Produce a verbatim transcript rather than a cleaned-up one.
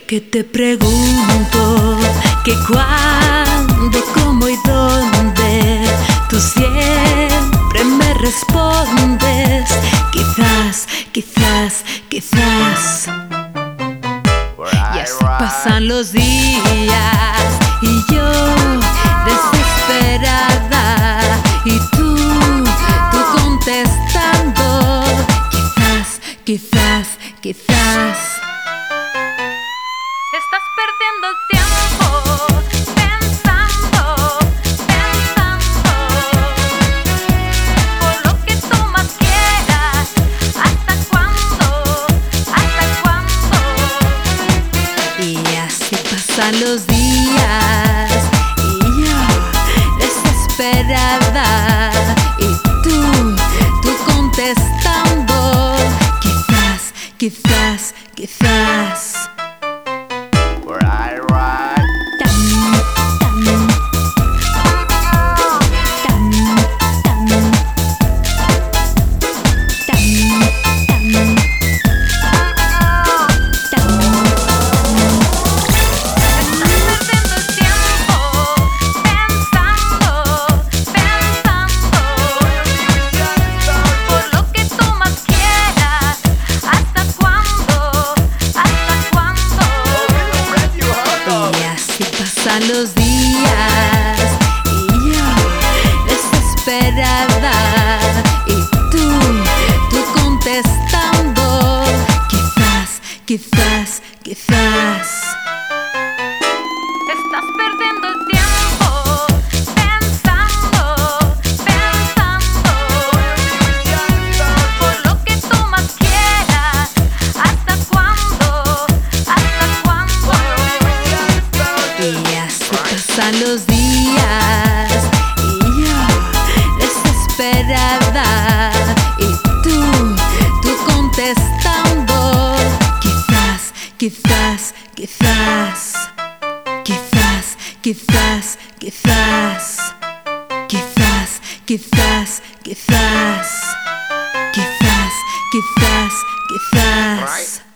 que te pregunto que cuándo, cómo y dónde, tú siempre me respondes. Quizás, quizás, quizás. Y así pasan los días y yo desesperada y tú, tú contestando. Quizás, quizás, quizás. Estás perdiendo el tiempo pensando, pensando por lo que tú más quieras. ¿Hasta cuándo? ¿Hasta cuándo? Y así pasan los días y yo desesperada y tú, tú contestando. Quizás, quizás, quizás. Right, right. Pasan los días y yo desesperada y tú, tú contestando. Quizás, quizás, quizás. Estás perdiendo el tiempo pensando, pensando por lo que tú más quieras. ¿Hasta cuándo? ¿Hasta cuándo? Y así pasan los días y yo desesperada y tú, tú contestando. Quizás, quizás, quizás. Quizás, quizás, quizás. Quizás, quizás, quizás. Quizás, quizás, quizás.